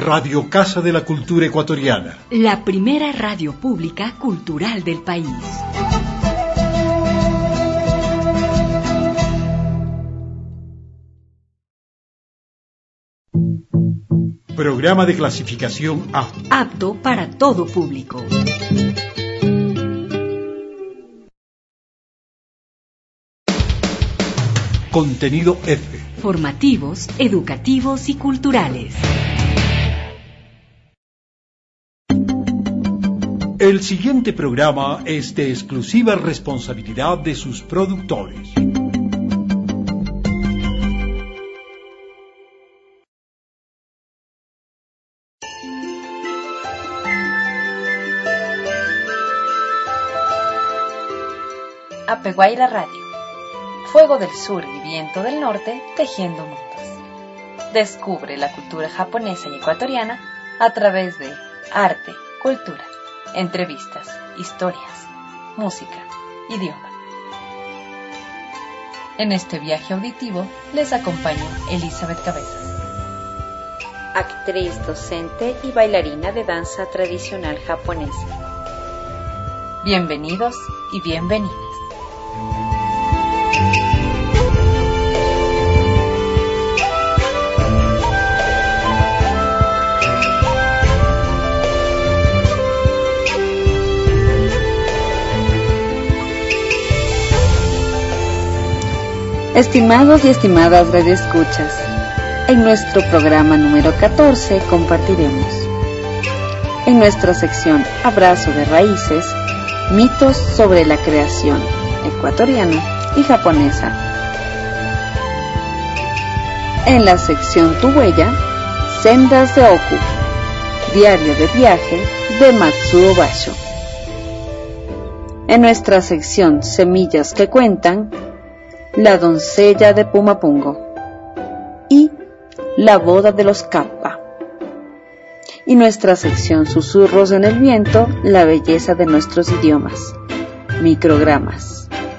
Radio Casa de la Cultura Ecuatoriana. La primera radio pública cultural del país. Programa de clasificación A. Apto para todo público. Contenido F. Formativos, educativos y culturales. El siguiente programa es de exclusiva responsabilidad de sus productores. Apeguaira Radio. Fuego del sur y viento del norte tejiendo mundos. Descubre la cultura japonesa y ecuatoriana a través de arte, cultura, entrevistas, historias, música, idioma. En este viaje auditivo les acompaña Elizabeth Cabezas, actriz, docente y bailarina de danza tradicional japonesa. Bienvenidos y bienvenidas. Estimados y estimadas radioescuchas, en nuestro programa número 14 compartiremos, en nuestra sección Abrazo de Raíces, mitos sobre la creación ecuatoriana y japonesa. En la sección Tu Huella, Sendas de Oku, diario de viaje de Matsuo Basho. En nuestra sección Semillas que Cuentan, La doncella de Pumapungo y La boda de los Kappa. Y nuestra sección Susurros en el viento, la belleza de nuestros idiomas, microgramas.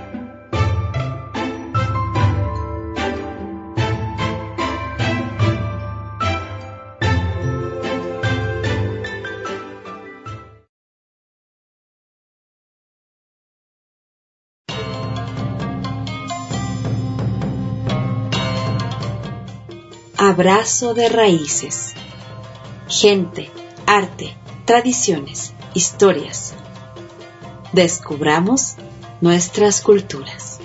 Abrazo de raíces. Gente, arte, tradiciones, historias. Descubramos nuestras culturas.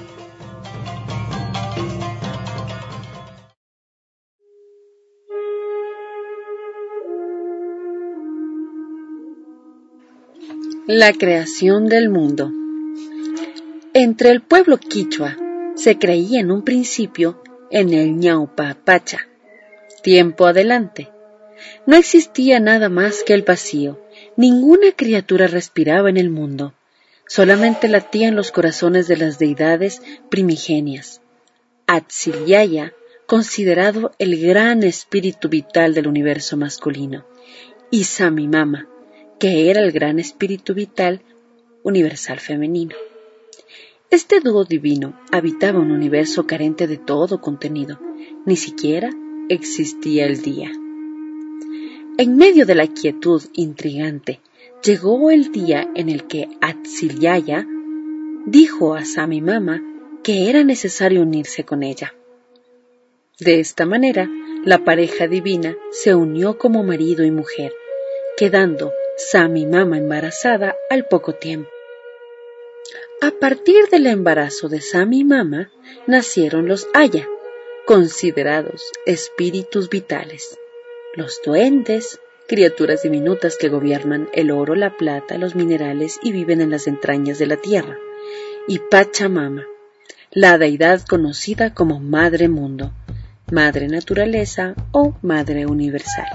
La creación del mundo. Entre el pueblo quichua se creía en un principio en el ñaupa pacha. Tiempo adelante. No existía nada más que el vacío. Ninguna criatura respiraba en el mundo. Solamente latían los corazones de las deidades primigenias. Atsilyaya, considerado el gran espíritu vital del universo masculino, y Samimama, que era el gran espíritu vital universal femenino. Este dúo divino habitaba un universo carente de todo contenido, ni siquiera existía el día. En medio de la quietud intrigante, llegó el día en el que Atsilyaya dijo a Samimama que era necesario unirse con ella. De esta manera, la pareja divina se unió como marido y mujer, quedando Samimama embarazada al poco tiempo. A partir del embarazo de Samimama, nacieron los Aya, considerados espíritus vitales. Los duendes, criaturas diminutas que gobiernan el oro, la plata, los minerales y viven en las entrañas de la tierra. Y Pachamama, la deidad conocida como Madre Mundo, Madre Naturaleza o Madre Universal.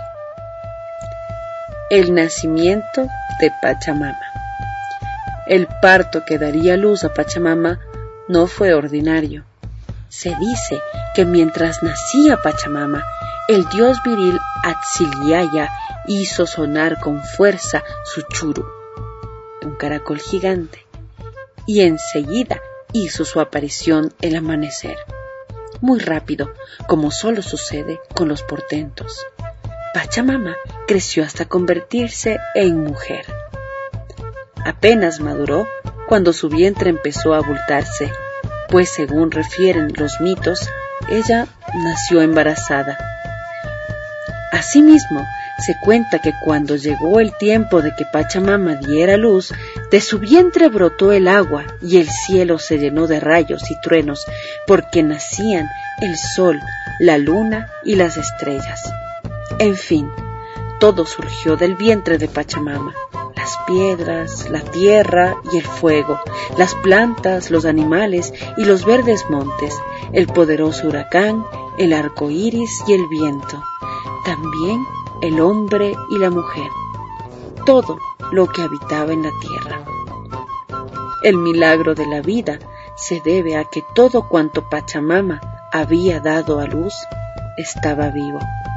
El nacimiento de Pachamama. El parto que daría luz a Pachamama no fue ordinario. Se dice que mientras nacía Pachamama, el dios viril Atsilyaya hizo sonar con fuerza su churu, un caracol gigante, y enseguida hizo su aparición el amanecer, muy rápido, como solo sucede con los portentos. Pachamama creció hasta convertirse en mujer. Apenas maduró cuando su vientre empezó a abultarse, pues según refieren los mitos, ella nació embarazada. Asimismo, se cuenta que cuando llegó el tiempo de que Pachamama diera luz, de su vientre brotó el agua y el cielo se llenó de rayos y truenos, porque nacían el sol, la luna y las estrellas. En fin, todo surgió del vientre de Pachamama: las piedras, la tierra y el fuego, las plantas, los animales y los verdes montes, el poderoso huracán, el arco iris y el viento, también el hombre y la mujer, todo lo que habitaba en la tierra. El milagro de la vida se debe a que todo cuanto Pachamama había dado a luz estaba vivo.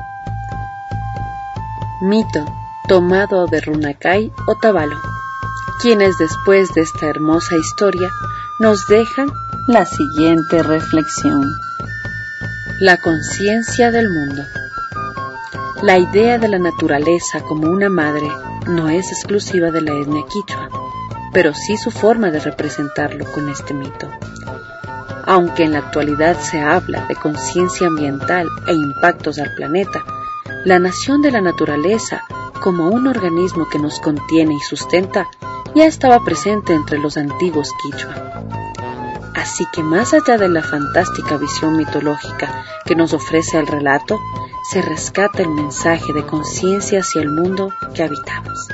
Mito tomado de Runacay Otavalo, quienes después de esta hermosa historia nos dejan la siguiente reflexión. La conciencia del mundo. La idea de la naturaleza como una madre no es exclusiva de la etnia quichua, pero sí su forma de representarlo con este mito. Aunque en la actualidad se habla de conciencia ambiental e impactos al planeta, la nación de la naturaleza, como un organismo que nos contiene y sustenta, ya estaba presente entre los antiguos quichua. Así que más allá de la fantástica visión mitológica que nos ofrece el relato, se rescata el mensaje de conciencia hacia el mundo que habitamos.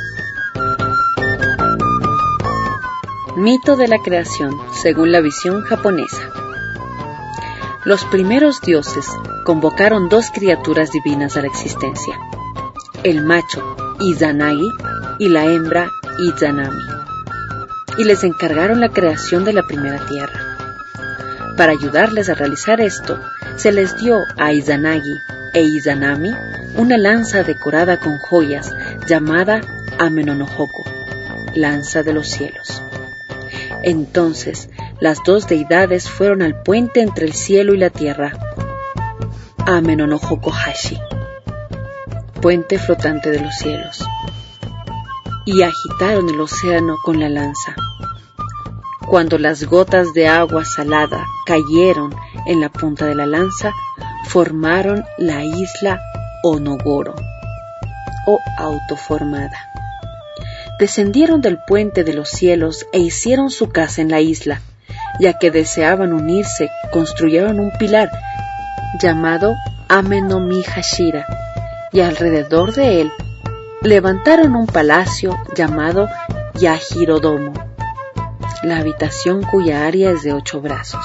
Mito de la creación, según la visión japonesa. Los primeros dioses convocaron dos criaturas divinas a la existencia: el macho Izanagi y la hembra Izanami, y les encargaron la creación de la primera tierra. Para ayudarles a realizar esto, se les dio a Izanagi e Izanami una lanza decorada con joyas llamada Ame-no-no-Hoko, lanza de los cielos. Entonces, las dos deidades fueron al puente entre el cielo y la tierra, Ame-no-no-Hoko Hashi, puente flotante de los cielos, y agitaron el océano con la lanza. Cuando las gotas de agua salada cayeron en la punta de la lanza, formaron la isla Onogoro, o autoformada. Descendieron del puente de los cielos e hicieron su casa en la isla. Ya que deseaban unirse, construyeron un pilar llamado Ame-no-mi Hashira, y alrededor de él levantaron un palacio llamado Yajirodomo, la habitación cuya área es de 8 brazos.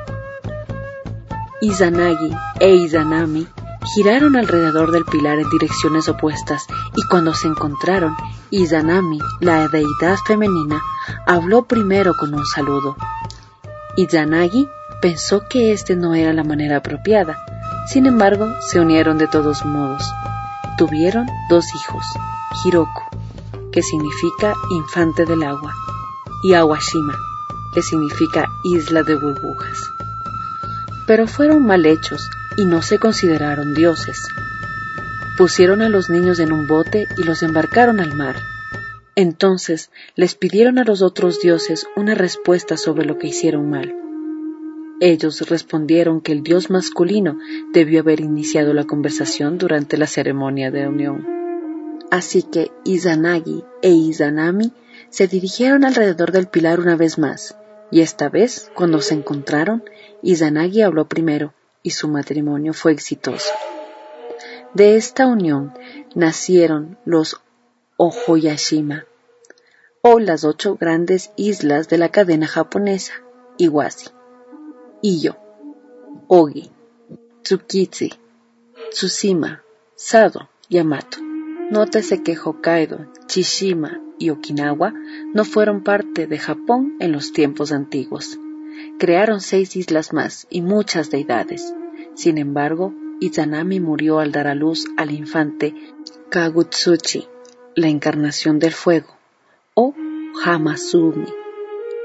Izanagi e Izanami giraron alrededor del pilar en direcciones opuestas, y cuando se encontraron, Izanami, la deidad femenina, habló primero con un saludo. Izanagi pensó que este no era la manera apropiada, sin embargo, se unieron de todos modos. Tuvieron 2 hijos, Hiroko, que significa infante del agua, y Awashima, que significa isla de burbujas. Pero fueron mal hechos y no se consideraron dioses. Pusieron a los niños en un bote y los embarcaron al mar. Entonces les pidieron a los otros dioses una respuesta sobre lo que hicieron mal. Ellos respondieron que el dios masculino debió haber iniciado la conversación durante la ceremonia de unión. Así que Izanagi e Izanami se dirigieron alrededor del pilar una vez más, y esta vez, cuando se encontraron, Izanagi habló primero y su matrimonio fue exitoso. De esta unión nacieron los Ohoyashima, o las 8 grandes islas de la cadena japonesa: Iwasi, Iyo, Ogi, Tsukiji, Tsushima, Sado, Yamato. Nótese que Hokkaido, Chieshima y Okinawa no fueron parte de Japón en los tiempos antiguos. Crearon 6 islas más y muchas deidades. Sin embargo, Izanami murió al dar a luz al infante Kagutsuchi, la encarnación del fuego, o Hamasumi,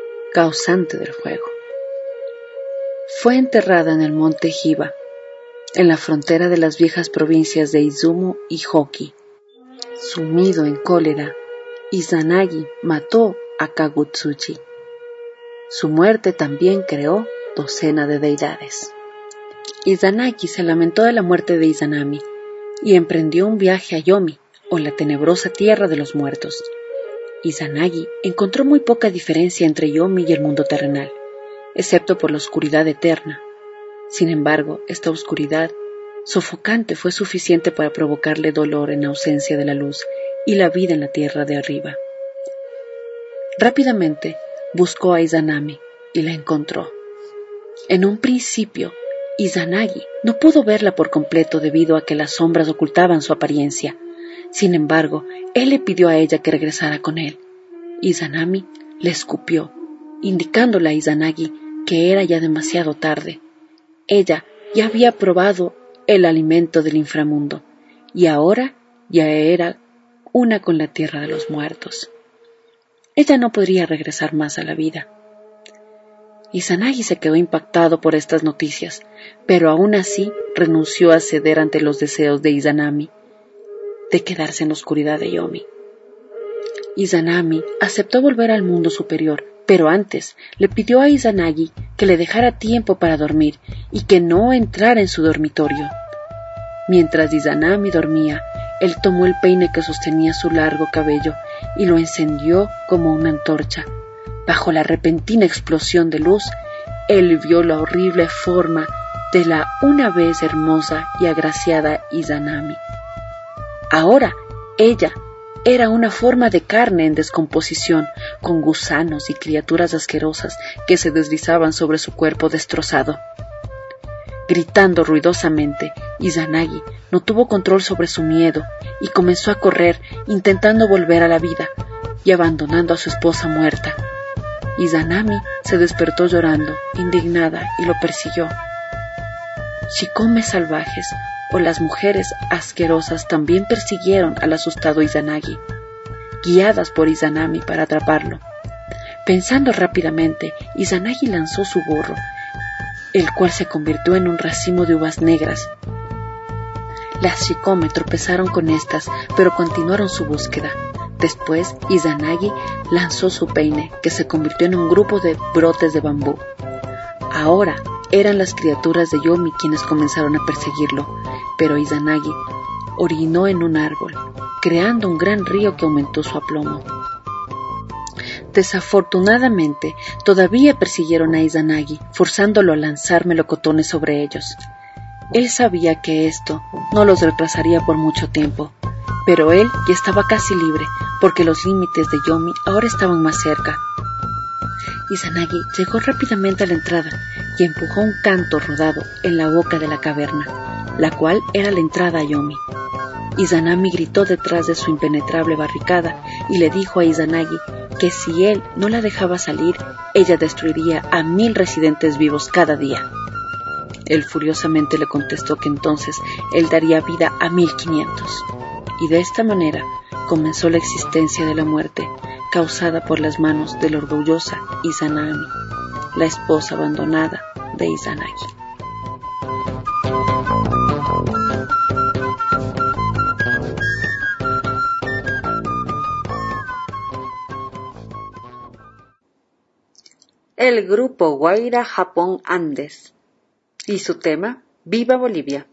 causante del fuego. Fue enterrada en el monte Hiba. en la frontera de las viejas provincias de Izumo y Hoki. Sumido en cólera, Izanagi mató a Kagutsuchi. Su muerte también creó docena de deidades. Izanagi se lamentó de la muerte de Izanami y emprendió un viaje a Yomi, o la tenebrosa tierra de los muertos. Izanagi encontró muy poca diferencia entre Yomi y el mundo terrenal, excepto por la oscuridad eterna. Sin embargo, esta oscuridad sofocante fue suficiente para provocarle dolor en ausencia de la luz y la vida en la tierra de arriba. Rápidamente buscó a Izanami y la encontró. En un principio, Izanagi no pudo verla por completo debido a que las sombras ocultaban su apariencia. Sin embargo, él le pidió a ella que regresara con él. Izanami le escupió, indicándole a Izanagi que era ya demasiado tarde. Ella ya había probado el alimento del inframundo y ahora ya era una con la tierra de los muertos. Ella no podría regresar más a la vida. Izanagi se quedó impactado por estas noticias, pero aún así renunció a ceder ante los deseos de Izanami de quedarse en la oscuridad de Yomi. Izanami aceptó volver al mundo superior, pero antes le pidió a Izanagi que le dejara tiempo para dormir y que no entrara en su dormitorio. Mientras Izanami dormía, él tomó el peine que sostenía su largo cabello y lo encendió como una antorcha. Bajo la repentina explosión de luz, él vio la horrible forma de la una vez hermosa y agraciada Izanami. Ahora, ella era una forma de carne en descomposición, con gusanos y criaturas asquerosas que se deslizaban sobre su cuerpo destrozado. Gritando ruidosamente, Izanagi no tuvo control sobre su miedo y comenzó a correr, intentando volver a la vida y abandonando a su esposa muerta. Izanami se despertó llorando, indignada, y lo persiguió. Shikomes salvajes o las mujeres asquerosas también persiguieron al asustado Izanagi, guiadas por Izanami para atraparlo. Pensando rápidamente, Izanagi lanzó su gorro, el cual se convirtió en un racimo de uvas negras. Las Shikome tropezaron con estas, pero continuaron su búsqueda. Después, Izanagi lanzó su peine, que se convirtió en un grupo de brotes de bambú. Ahora eran las criaturas de Yomi quienes comenzaron a perseguirlo, pero Izanagi orinó en un árbol, creando un gran río que aumentó su aplomo. Desafortunadamente, todavía persiguieron a Izanagi, forzándolo a lanzar melocotones sobre ellos. Él sabía que esto no los retrasaría por mucho tiempo, pero él ya estaba casi libre, porque los límites de Yomi ahora estaban más cerca. Izanagi llegó rápidamente a la entrada y empujó un canto rodado en la boca de la caverna, la cual era la entrada a Yomi. Izanami gritó detrás de su impenetrable barricada y le dijo a Izanagi que si él no la dejaba salir, ella destruiría a 1000 residentes vivos cada día. Él furiosamente le contestó que entonces él daría vida a 1500, y de esta manera comenzó la existencia de la muerte causada por las manos de la orgullosa Izanami, la esposa abandonada de Izanagi. El grupo Guaira Japón Andes y su tema Viva Bolivia.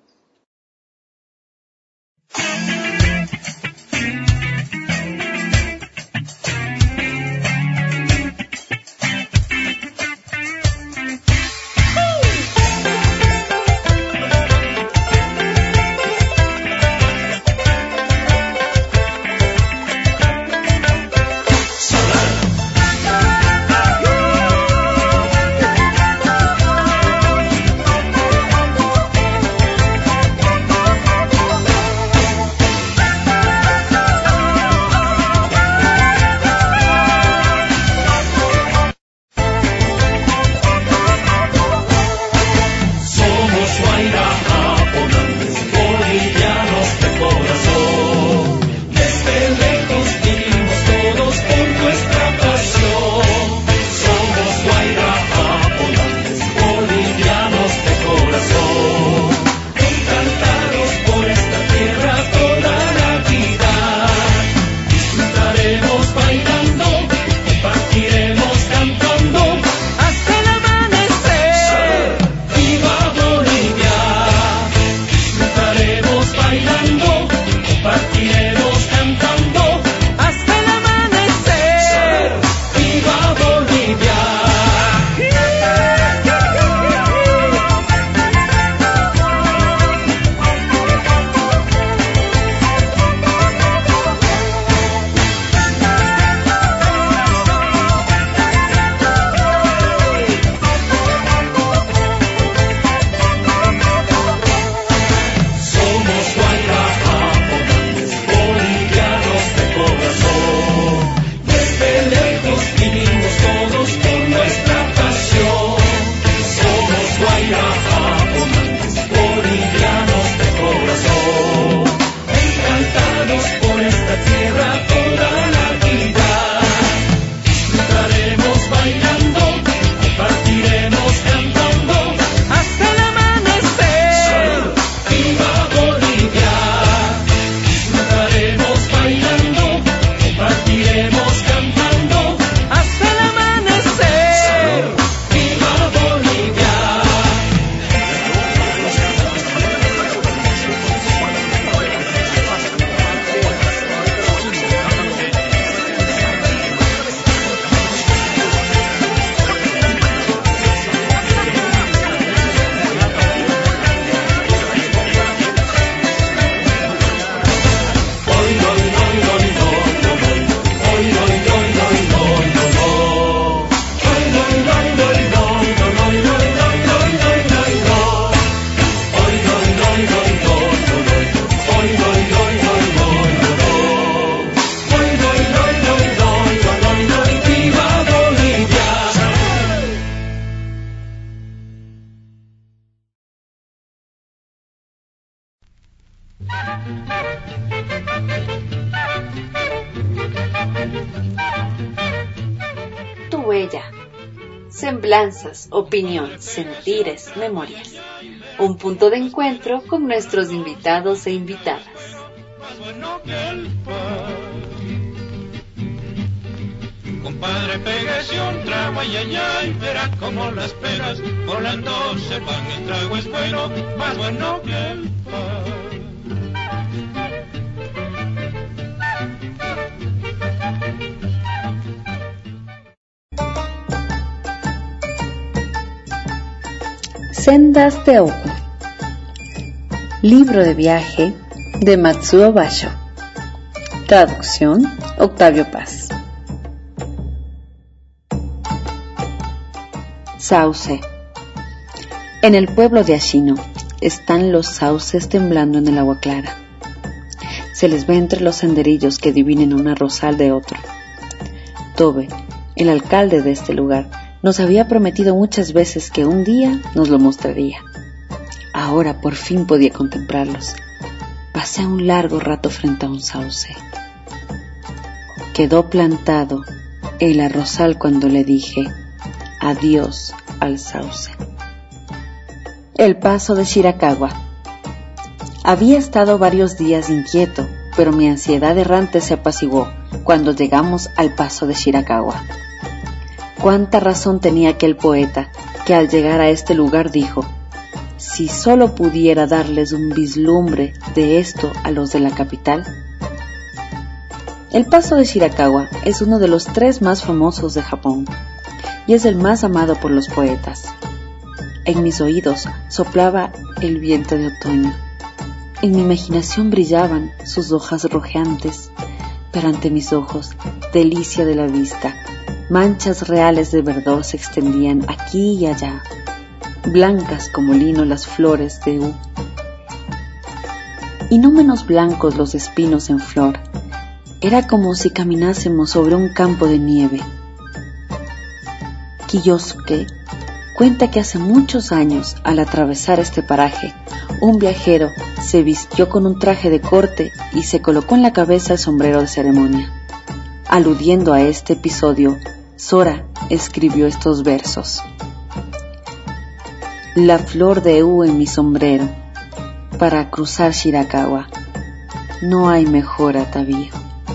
Tu huella. Semblanzas, opinión, sentires, memorias. Un punto de encuentro con nuestros invitados e invitadas. Compadre, pégase un trago, ay, ay, ay, verá como las peras volando se van. El trago es bueno, más bueno que el pan. Sendas de Oku. Libro de viaje de Matsuo Basho. Traducción Octavio Paz. Sauce. En el pueblo de Ashino están los sauces temblando en el agua clara. Se les ve entre los senderillos que dividen un arrozal de otro. Tobe, el alcalde de este lugar, nos había prometido muchas veces que un día nos lo mostraría. Ahora por fin podía contemplarlos. Pasé un largo rato frente a un sauce. Quedó plantado el arrozal cuando le dije adiós al sauce. El paso de Shirakawa. Había estado varios días inquieto, pero mi ansiedad errante se apaciguó cuando llegamos al paso de Shirakawa. Cuánta razón tenía aquel poeta que al llegar a este lugar dijo: si solo pudiera darles un vislumbre de esto a los de la capital. El paso de Shirakawa es uno de los 3 más famosos de Japón y es el más amado por los poetas. En mis oídos soplaba el viento de otoño. En mi imaginación brillaban sus hojas rojeantes, pero ante mis ojos, delicia de la vista, manchas reales de verdor se extendían aquí y allá, blancas como lino las flores de U, y no menos blancos los espinos en flor. Era como si caminásemos sobre un campo de nieve. Kiyosuke cuenta que hace muchos años, al atravesar este paraje, un viajero se vistió con un traje de corte y se colocó en la cabeza el sombrero de ceremonia. Aludiendo a este episodio, Sora escribió estos versos: la flor de U en mi sombrero, para cruzar Shirakawa, no hay mejor atavío.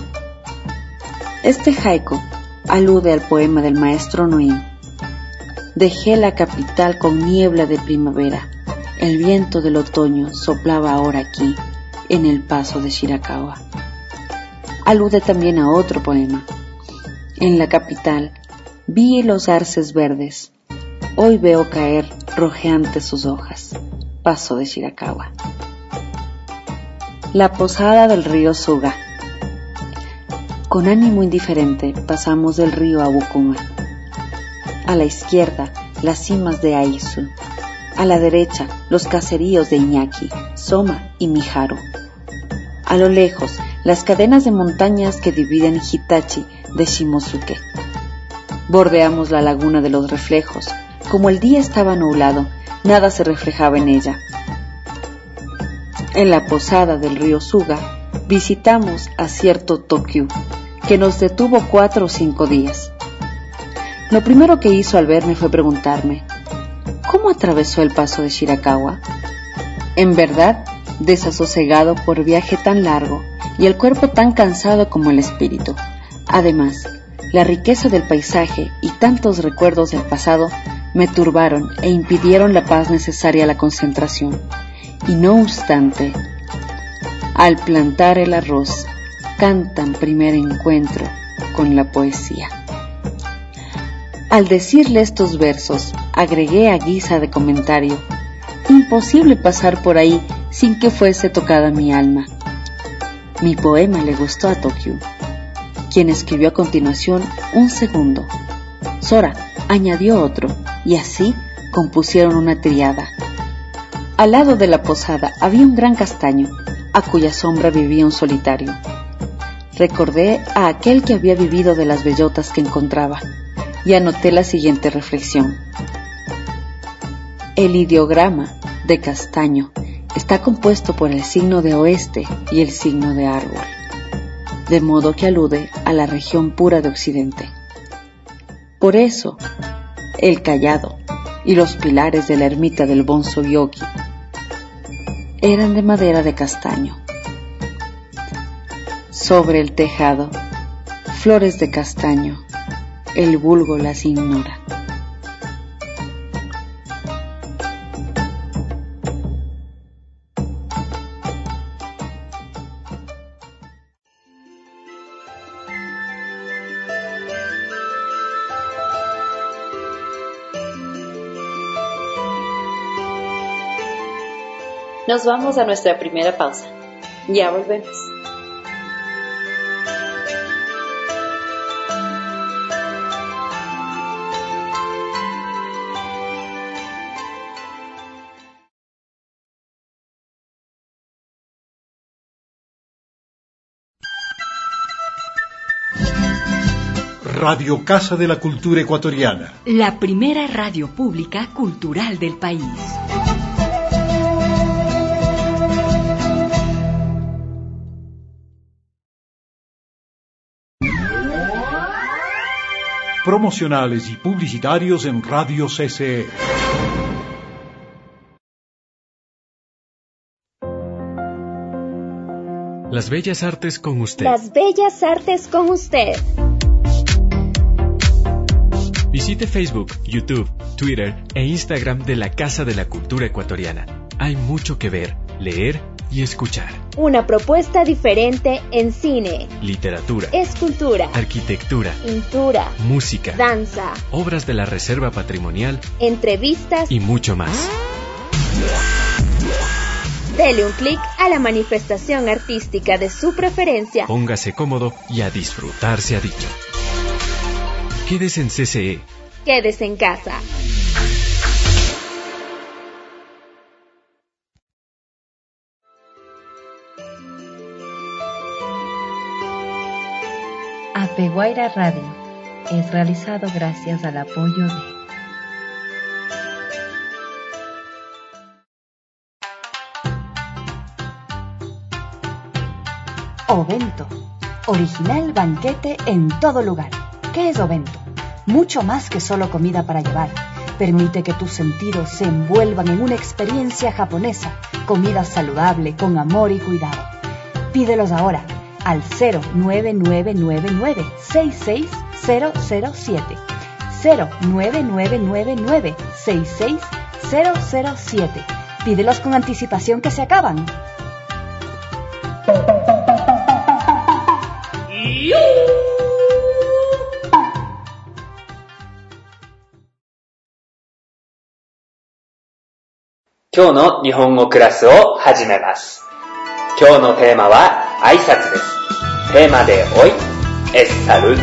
Este haiku alude al poema del maestro Noin. Dejé la capital con niebla de primavera, el viento del otoño soplaba ahora aquí, en el paso de Shirakawa. Alude también a otro poema. En la capital vi los arces verdes, hoy veo caer rojeantes sus hojas, paso de Shirakawa. La posada del río Suga. Con ánimo indiferente pasamos del río Abukuma. A la izquierda, las cimas de Aizu. A la derecha, los caseríos de Iñaki, Soma y Miharu. A lo lejos, las cadenas de montañas que dividen Hitachi de Shimosuke. Bordeamos la laguna de los reflejos. Como el día estaba nublado, nada se reflejaba en ella. En la posada del río Suga, visitamos a cierto Tokyu, que nos detuvo 4 o 5 días. Lo primero que hizo al verme fue preguntarme: ¿cómo atravesó el paso de Shirakawa? En verdad, desasosegado por viaje tan largo y el cuerpo tan cansado como el espíritu. Además, la riqueza del paisaje y tantos recuerdos del pasado me turbaron e impidieron la paz necesaria a la concentración. Y no obstante, al plantar el arroz, cantan primer encuentro con la poesía. Al decirle estos versos, agregué a guisa de comentario: imposible pasar por ahí sin que fuese tocada mi alma. Mi poema le gustó a Tokyu, quien escribió a continuación un segundo. Sora añadió otro, y así compusieron una tríada. Al lado de la posada había un gran castaño, a cuya sombra vivía un solitario. Recordé a aquel que había vivido de las bellotas que encontraba, y anoté la siguiente reflexión: el ideograma de castaño está compuesto por el signo de oeste y el signo de árbol, de modo que alude a la región pura de occidente. Por eso, el cayado y los pilares de la ermita del Bonzo Yogi eran de madera de castaño. Sobre el tejado, flores de castaño, el vulgo las ignora. Nos vamos a nuestra primera pausa. Ya volvemos. Radio Casa de la Cultura Ecuatoriana. La primera radio pública cultural del país. Promocionales y publicitarios en Radio CCE. Las Bellas Artes con usted. Las Bellas Artes con usted. Visite Facebook, YouTube, Twitter e Instagram de la Casa de la Cultura Ecuatoriana. Hay mucho que ver, leer y escuchar. Una propuesta diferente en cine, literatura, escultura, arquitectura, pintura, música, danza, obras de la Reserva Patrimonial, entrevistas y mucho más. Dele un clic a la manifestación artística de su preferencia. Póngase cómodo y a disfrutar se ha dicho. Quédese en CCE. Quédese en casa. Apeguaira Radio es realizado gracias al apoyo de Ovento, original banquete en todo lugar. ¿Qué es Ovento? Mucho más que solo comida para llevar. Permite que tus sentidos se envuelvan en una experiencia japonesa, comida saludable, con amor y cuidado. Pídelos ahora al 09999-66007. 09999-66007. Pídelos con anticipación que se acaban. Kyou no Nihongo classを始めます。今日のテーマは挨拶です。テーマでhoy es salud。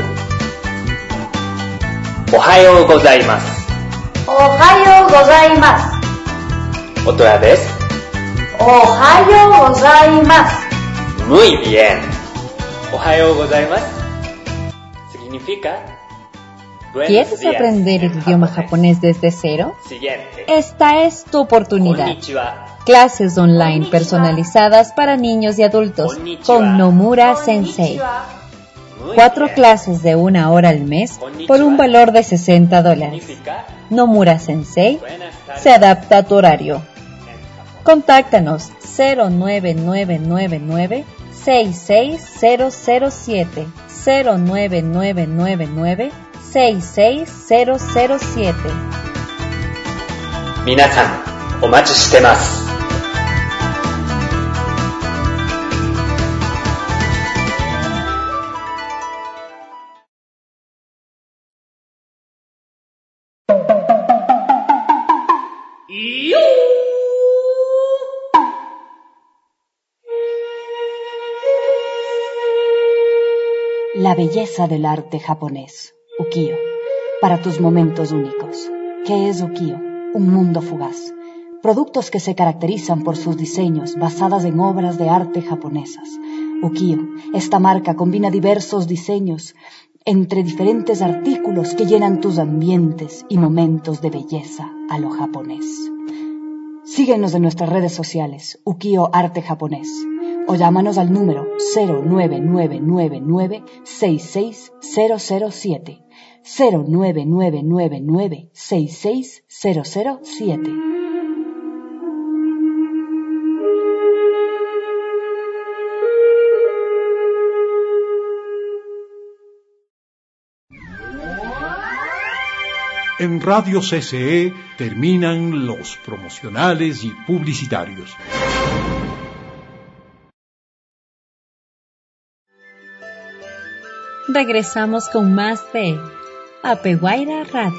おはようございます。 おはようございます。 オトラです。 おはようございます。 Muy bien。おはようございます。Significa ¿Quieres aprender el idioma japonés desde cero? Esta es tu oportunidad. Clases online personalizadas para niños y adultos con Nomura Sensei. 4 clases de 1 hora al mes por un valor de $60. Nomura Sensei se adapta a tu horario. Contáctanos 09999-66007 09999-66007。 皆さん、お待ちしてます。 La belleza del arte japonés. Ukiyo. Para tus momentos únicos. ¿Qué es ukiyo? Un mundo fugaz. Productos que se caracterizan por sus diseños basadas en obras de arte japonesas. Ukiyo. Esta marca combina diversos diseños entre diferentes artículos que llenan tus ambientes y momentos de belleza a lo japonés. Síguenos en nuestras redes sociales, Ukiyo Arte Japonés, o llámanos al número 09999-66007. 09999-66007. En Radio CCE terminan los promocionales y publicitarios. Regresamos con más de Apeguaira Radio.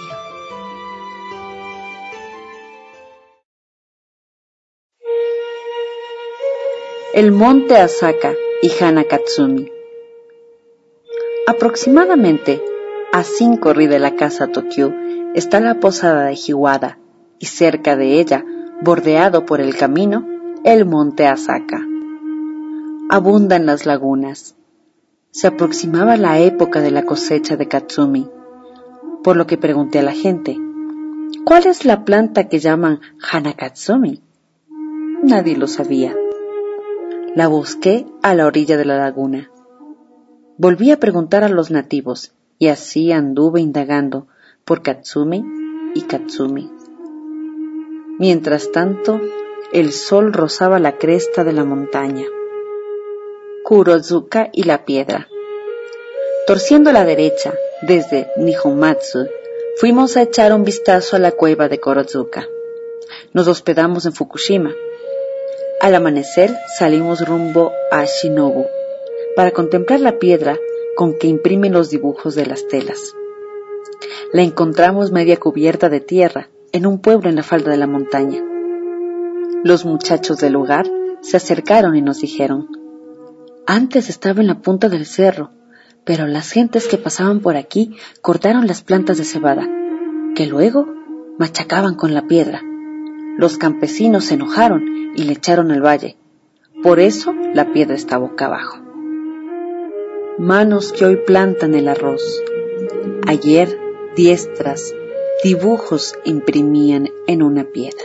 El monte Asaka y Hanakatsumi. Aproximadamente a 5 ri de la casa Tokyu está la posada de Hiwada y cerca de ella, bordeado por el camino, el monte Asaka. Abundan las lagunas. Se aproximaba la época de la cosecha de Katsumi, por lo que pregunté a la gente, ¿cuál es la planta que llaman Hanakatsumi? Nadie lo sabía. La busqué a la orilla de la laguna. Volví a preguntar a los nativos y así anduve indagando por Katsumi y Katsumi. Mientras tanto, el sol rozaba la cresta de la montaña. Kurozuka y la piedra. Torciendo a la derecha, desde Nihonmatsu, fuimos a echar un vistazo a la cueva de Kurozuka. Nos hospedamos en Fukushima. Al amanecer salimos rumbo a Shinobu para contemplar la piedra con que imprimen los dibujos de las telas. La encontramos media cubierta de tierra en un pueblo en la falda de la montaña. Los muchachos del lugar se acercaron y nos dijeron, antes estaba en la punta del cerro, pero las gentes que pasaban por aquí cortaron las plantas de cebada, que luego machacaban con la piedra. Los campesinos se enojaron y le echaron al valle. Por eso la piedra está boca abajo. Manos que hoy plantan el arroz. Ayer, diestras, dibujos imprimían en una piedra.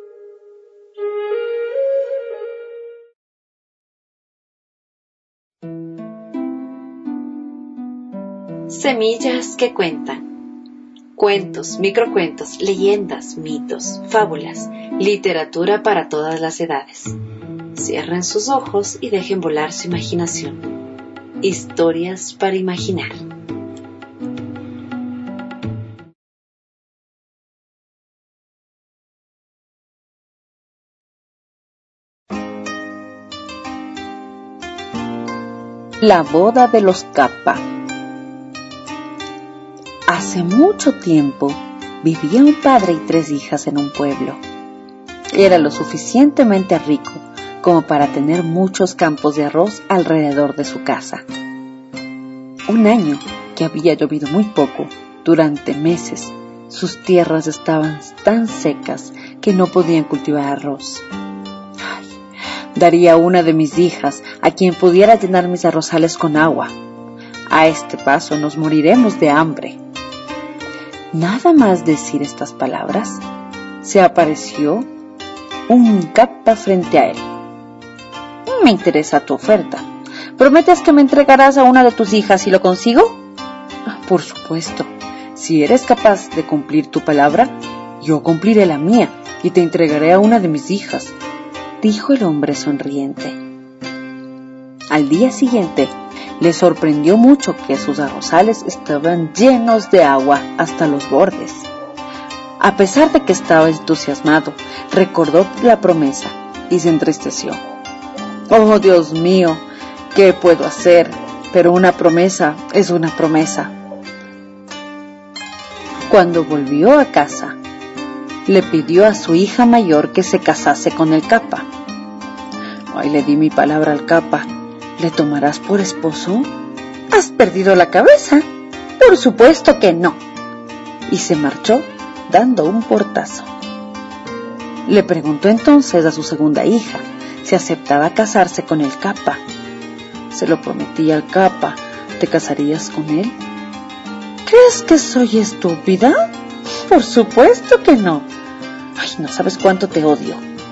Semillas que cuentan. Cuentos, microcuentos, leyendas, mitos, fábulas, literatura para todas las edades. Cierren sus ojos y dejen volar su imaginación. Historias para imaginar. La boda de los Kappa. Hace mucho tiempo vivía un padre y 3 hijas en un pueblo. Era lo suficientemente rico como para tener muchos campos de arroz alrededor de su casa. Un año que había llovido muy poco, durante meses, sus tierras estaban tan secas que no podían cultivar arroz. Daría una de mis hijas a quien pudiera llenar mis arrozales con agua. A este paso nos moriremos de hambre. Nada más decir estas palabras, se apareció un Kappa frente a él. Me interesa tu oferta. ¿Prometes que me entregarás a una de tus hijas si lo consigo? Por supuesto. Si eres capaz de cumplir tu palabra, yo cumpliré la mía y te entregaré a una de mis hijas, dijo el hombre sonriente. Al día siguiente, le sorprendió mucho que sus arrozales estaban llenos de agua hasta los bordes. A pesar de que estaba entusiasmado, recordó la promesa y se entristeció. Oh, Dios mío, ¿qué puedo hacer? Pero una promesa es una promesa. Cuando volvió a casa, le pidió a su hija mayor que se casase con el Kappa. Ay, le di mi palabra al Kappa. ¿Le tomarás por esposo? ¿Has perdido la cabeza? Por supuesto que no. Y se marchó dando un portazo. Le preguntó entonces a su segunda hija si aceptaba casarse con el Kappa. Se lo prometí al Kappa. ¿Te casarías con él? ¿Crees que soy estúpida? Por supuesto que no. Ay, no sabes cuánto te odio.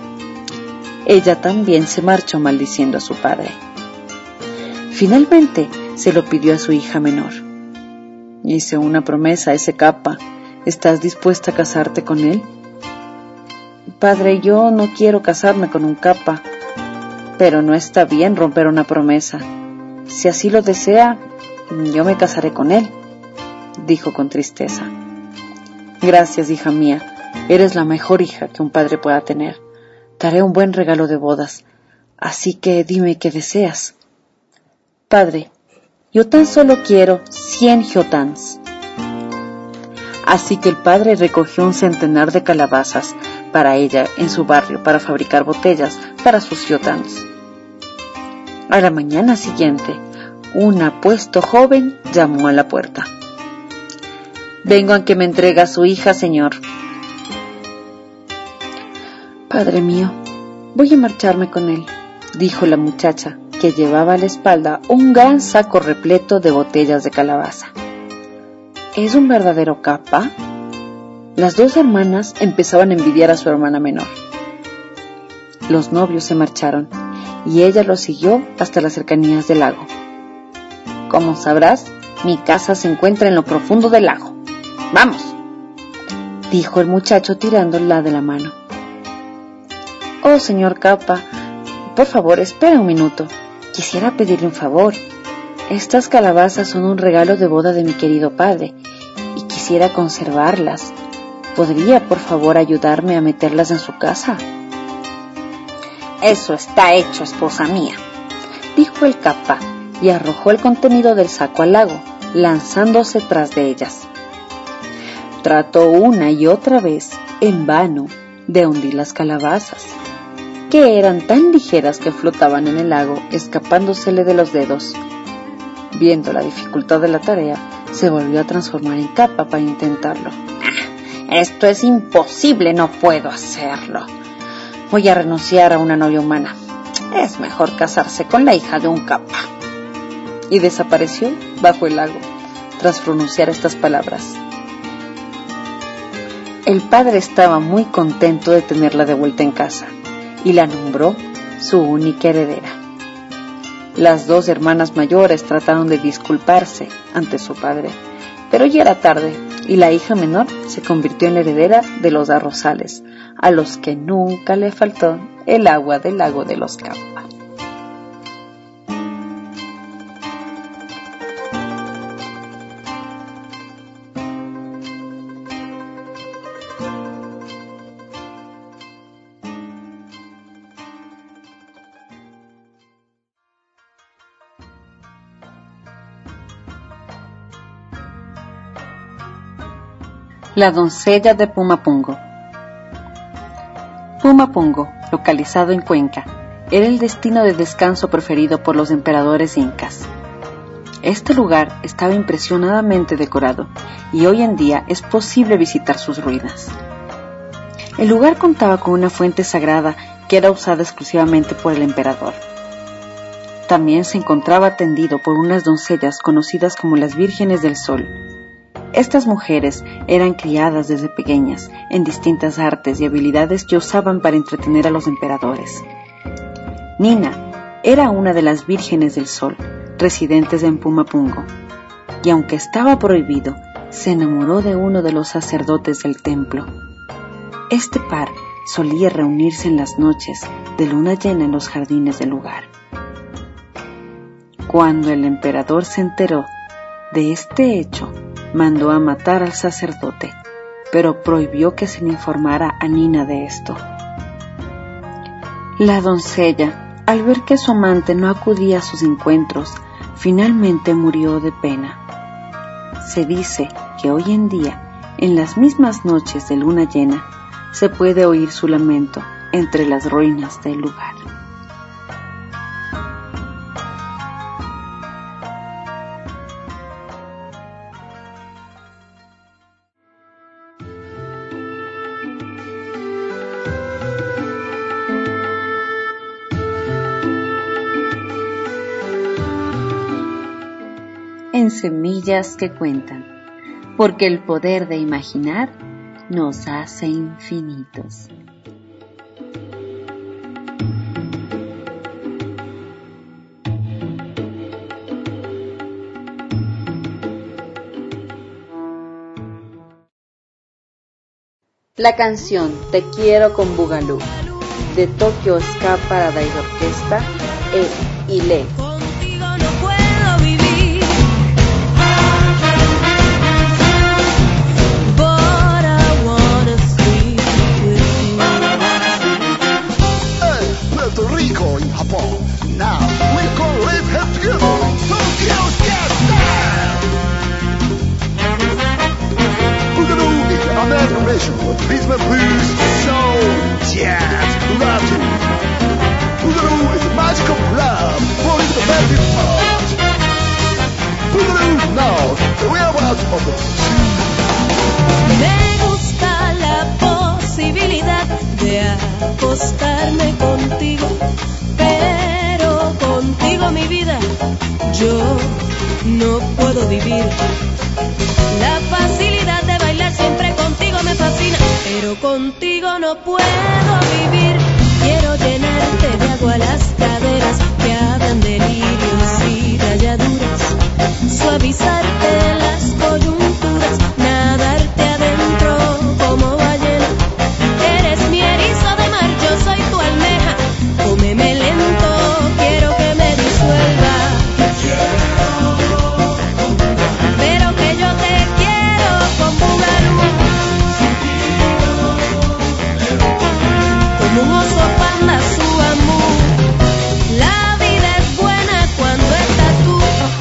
ella también se marchó maldiciendo a su padre. Finalmente se lo pidió a su hija menor. Hice una promesa a ese capa. ¿Estás dispuesta a casarte con él? Padre, yo no quiero casarme con un capa, pero no está bien romper una promesa. Si así lo desea, yo me casaré con él, dijo con tristeza. Gracias, hija mía, eres la mejor hija que un padre pueda tener. Te haré un buen regalo de bodas, así que dime qué deseas. Padre, yo tan solo quiero 100 jotans. Así que el padre recogió un centenar de calabazas para ella en su barrio para fabricar botellas para sus jotans. A la mañana siguiente, un apuesto joven llamó a la puerta. Vengo a que me entregue a su hija, señor. Padre mío, voy a marcharme con él, dijo la muchacha, que llevaba a la espalda un gran saco repleto de botellas de calabaza. ¿Es un verdadero capa? Las dos hermanas empezaban a envidiar a su hermana menor. Los novios se marcharon y ella los siguió hasta las cercanías del lago. Como sabrás, mi casa se encuentra en lo profundo del lago. ¡Vamos!, dijo el muchacho tirándola de la mano. Oh, señor capa, por favor, espera un minuto. Quisiera pedirle un favor. Estas calabazas son un regalo de boda de mi querido padre y quisiera conservarlas. ¿Podría, por favor, ayudarme a meterlas en su casa? Eso está hecho, esposa mía, dijo el capa y arrojó el contenido del saco al lago, lanzándose tras de ellas. Trató una y otra vez, en vano, de hundir las calabazas, que eran tan ligeras que flotaban en el lago, escapándosele de los dedos. Viendo la dificultad de la tarea, se volvió a transformar en capa para intentarlo. Esto es imposible, no puedo hacerlo. Voy a renunciar a una novia humana. Es mejor casarse con la hija de un capa. Y desapareció bajo el lago, tras pronunciar estas palabras. El padre estaba muy contento de tenerla de vuelta en casa y la nombró su única heredera. Las dos hermanas mayores trataron de disculparse ante su padre, pero ya era tarde y la hija menor se convirtió en la heredera de los arrozales, a los que nunca le faltó el agua del lago de los Capa. La doncella de Pumapungo. Pumapungo, localizado en Cuenca, era el destino de descanso preferido por los emperadores incas. Este lugar estaba impresionantemente decorado y hoy en día es posible visitar sus ruinas. El lugar contaba con una fuente sagrada que era usada exclusivamente por el emperador. También se encontraba atendido por unas doncellas conocidas como las Vírgenes del Sol. Estas mujeres eran criadas desde pequeñas en distintas artes y habilidades que usaban para entretener a los emperadores. Nina era una de las Vírgenes del Sol, residentes en Pumapungo, y aunque estaba prohibido, se enamoró de uno de los sacerdotes del templo. Este par solía reunirse en las noches de luna llena en los jardines del lugar. Cuando el emperador se enteró de este hecho, mandó a matar al sacerdote, pero prohibió que se le informara a Nina de esto. La doncella, al ver que su amante no acudía a sus encuentros, finalmente murió de pena. Se dice que hoy en día, en las mismas noches de luna llena, se puede oír su lamento entre las ruinas del lugar. En Semillas que Cuentan, porque el poder de imaginar nos hace infinitos. La canción Te quiero con Boogaloo de Tokyo Ska Paradise Orquesta y Le. Contigo no puedo vivir, but I wanna sleep with you. Puerto Rico y Japón. Now we can live here together. Tokyo Ska Style. Boogaloo is an adoration of rhythm and blues, soul, jazz, Latin. Boogaloo is the magic of love, falling to the melody part. Boogaloo knows the whereabouts of the truth. Me gusta la posibilidad de acostarme contigo, pero contigo mi vida yo no puedo vivir. La facilidad de bailar siempre contigo me fascina, pero contigo no puedo vivir. Quiero llenarte de agua las caderas que hablan de lirios y rayaduras, suavizarte las coyunturas, nadarte adentro como ballena. Eres mi erizo de mar, yo soy tu almeja. Cómeme lento, quiero que me disuelva. Pero que yo te quiero con Boogaloo, como un oso panda su amor. La vida es buena cuando estás tú.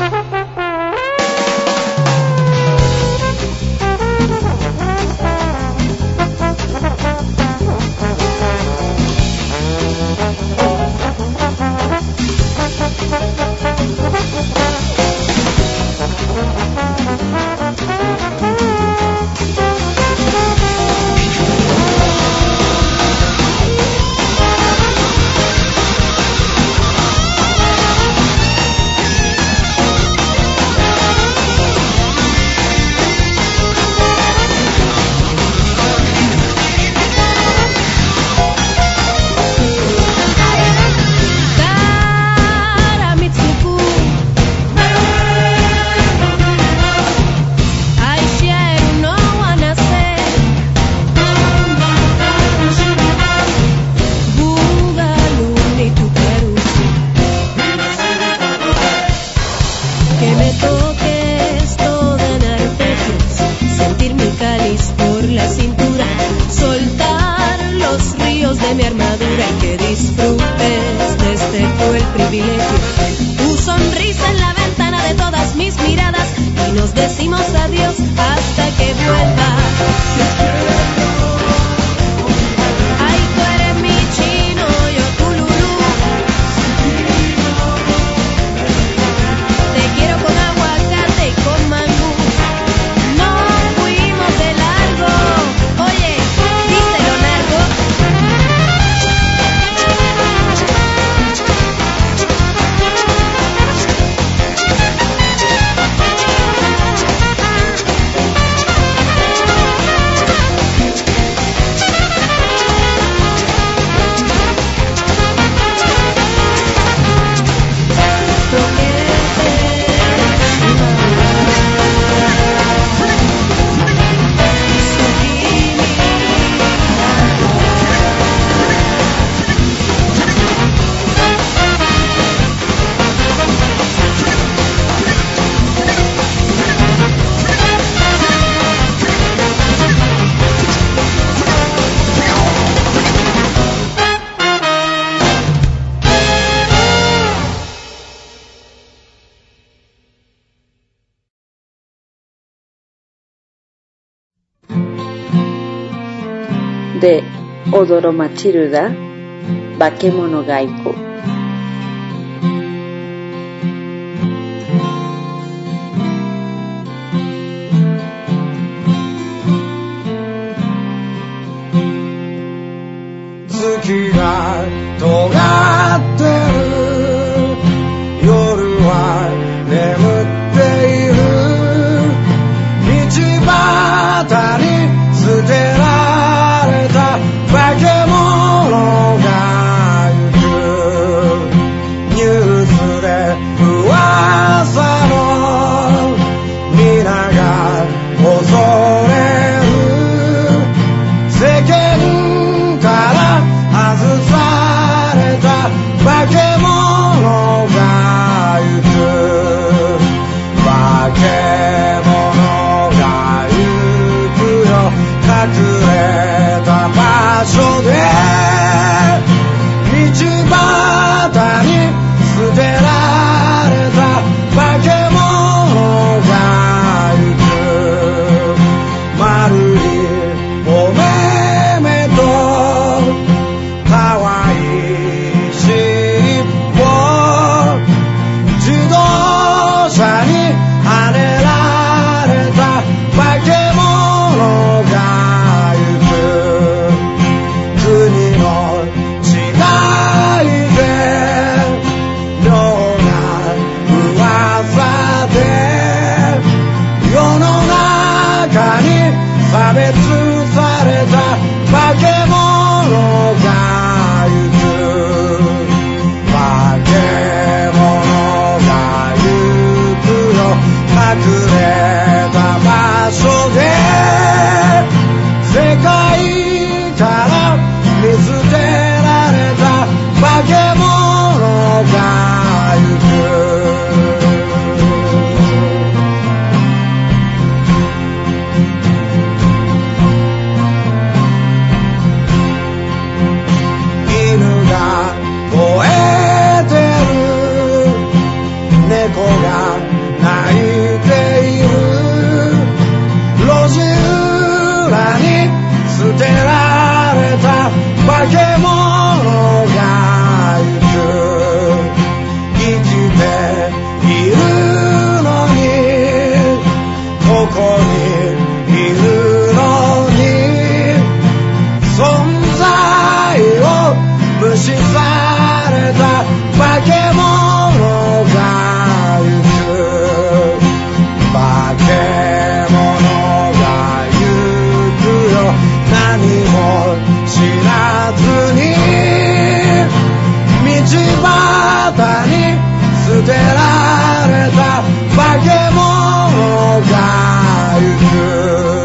De Odoromachiru ga Bakemono Gaiku. 化け物が行く化け物が行くよ何も知らずに道端に捨てられた化け物が行く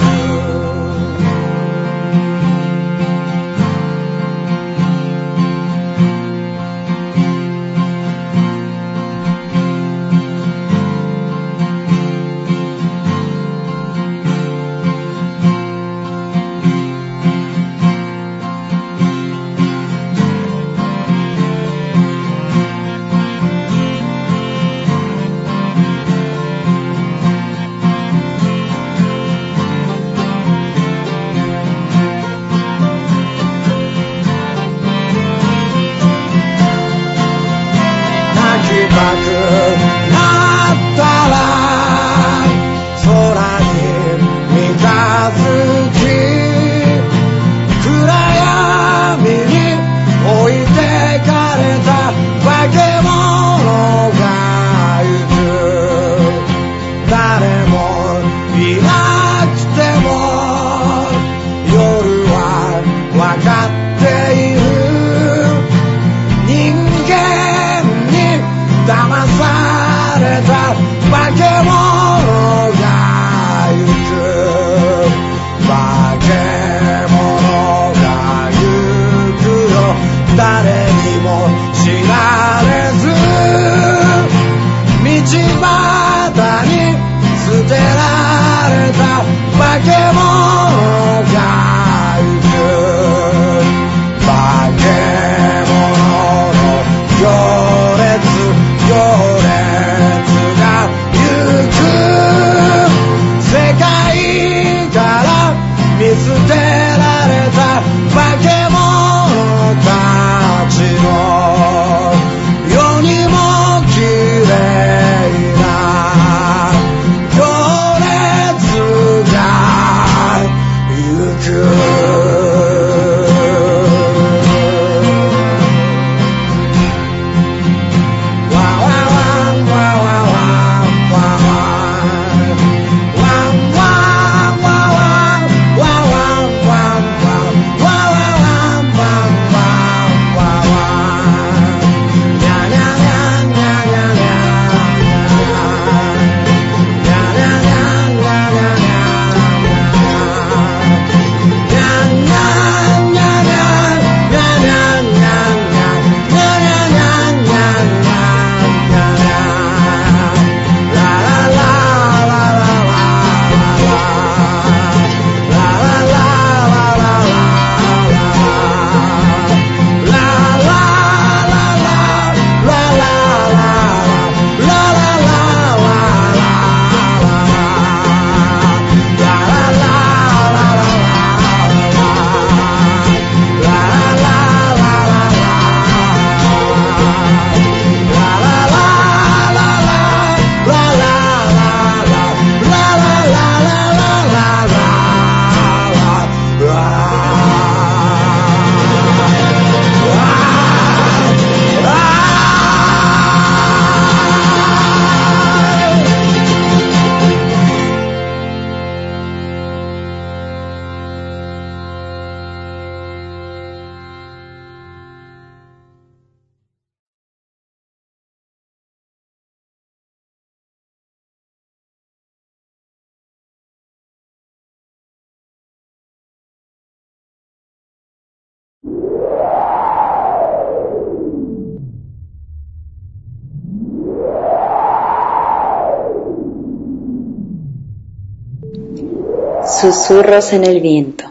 Susurros en el viento.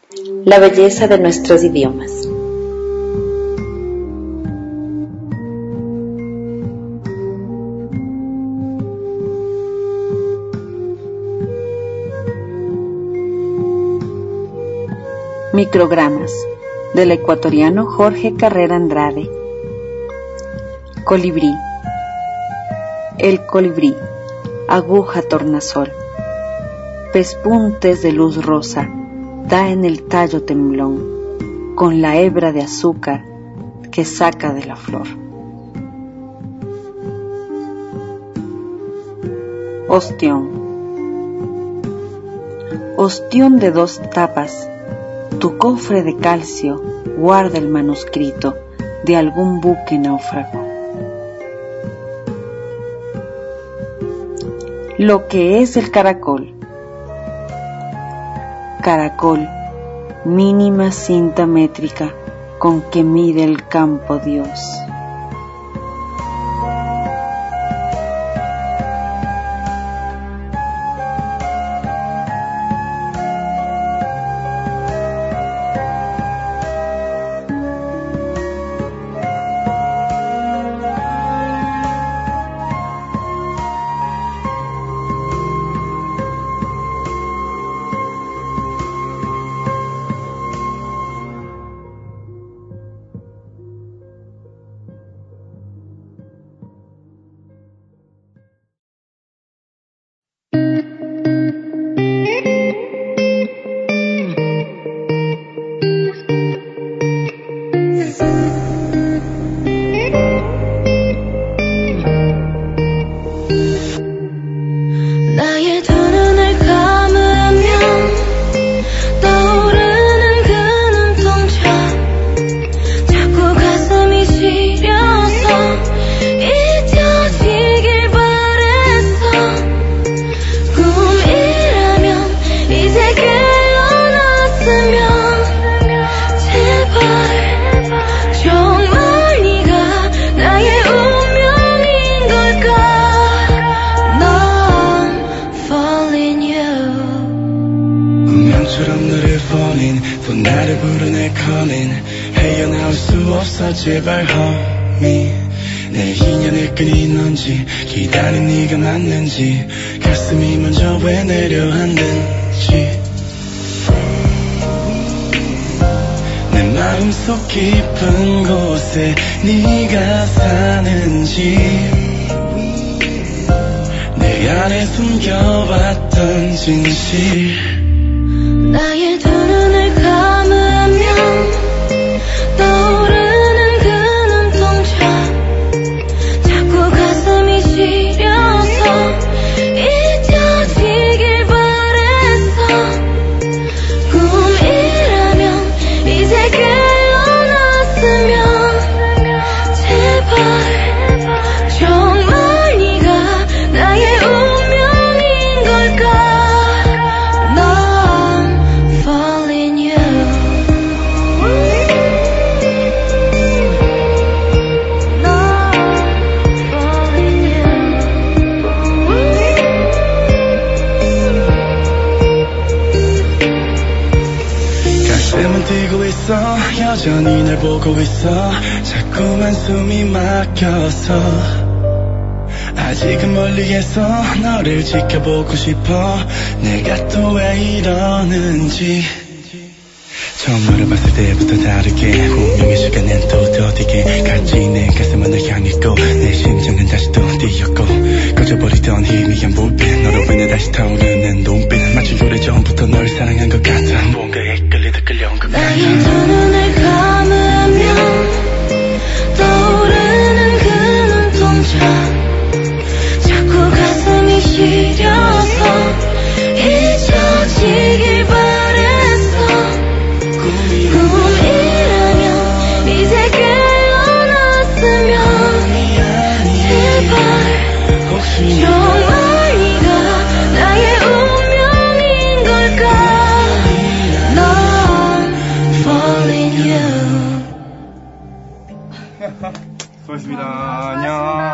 La belleza de nuestros idiomas. Microgramas, del ecuatoriano Jorge Carrera Andrade. Colibrí. El colibrí, aguja tornasol. Pespuntes de luz rosa, da en el tallo temblón, con la hebra de azúcar que saca de la flor. Ostión. Ostión de 2 tapas, tu cofre de calcio guarda el manuscrito de algún buque náufrago. Lo que es el caracol. Caracol, mínima cinta métrica con que mide el campo Dios. 제발 험이 내 인연을 끈이 넌지 기다린 네가 맞는지 가슴이 먼저 왜 내려앉는지 내 마음속 깊은 곳에 네가 사는지 내 안에 숨겨왔던 진실 나의 두 눈을 감으면 떠오르는 잊혀지길 바랬어. 꿈이라면 이제 깨어났으면 제발 정말 네가 나의 운명인 걸까. 난 falling you. 뛰고 있어 여전히 날 보고 있어 자꾸만 숨이 막혀서 아직은 멀리에서 너를 지켜보고 싶어 내가 또 왜 이러는지 처음 너를 봤을 때부터 다르게 운명의 시간은 또 더디게 같이 내 가슴은 널 향했고 내 심장은 다시 또 뛰었고 꺼져버리던 희미한 불빛 너로 인해 다시 타오르는 눈빛 마치 오래전부터 널 사랑한 것 같아 뭔가에 끌리다 끌려온 것 같아 나의 두 눈을 감으면 떠오르는 그 눈동자 자꾸 가슴이 시려서 잊혀지길 바랬어 꿈이라면 이제 깨어났으면 제발 정말 네가 나의 운명인 걸까 넌 falling you 수고하셨습니다. 안녕.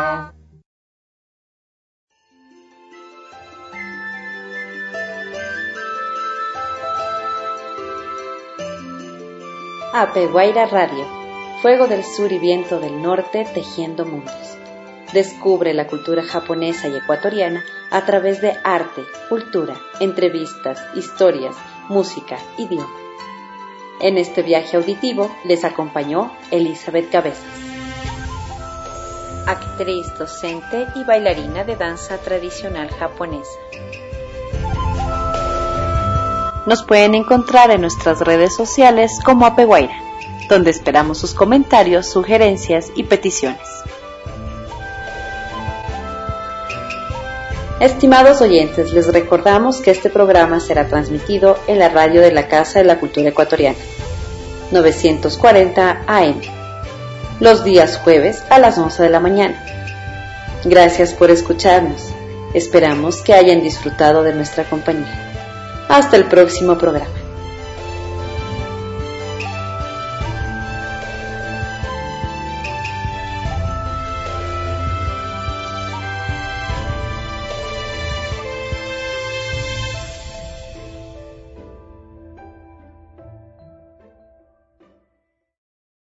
Apeguaira Radio, fuego del sur y viento del norte tejiendo mundos. Descubre la cultura japonesa y ecuatoriana a través de arte, cultura, entrevistas, historias, música, idioma. En este viaje auditivo les acompañó Elizabeth Cabezas, actriz, docente y bailarina de danza tradicional japonesa. Nos pueden encontrar en nuestras redes sociales como Apeguaira, donde esperamos sus comentarios, sugerencias y peticiones. Estimados oyentes, les recordamos que este programa será transmitido en la radio de la Casa de la Cultura Ecuatoriana, 940 AM, los días jueves a las 11 de la mañana. Gracias por escucharnos. Esperamos que hayan disfrutado de nuestra compañía. Hasta el próximo programa.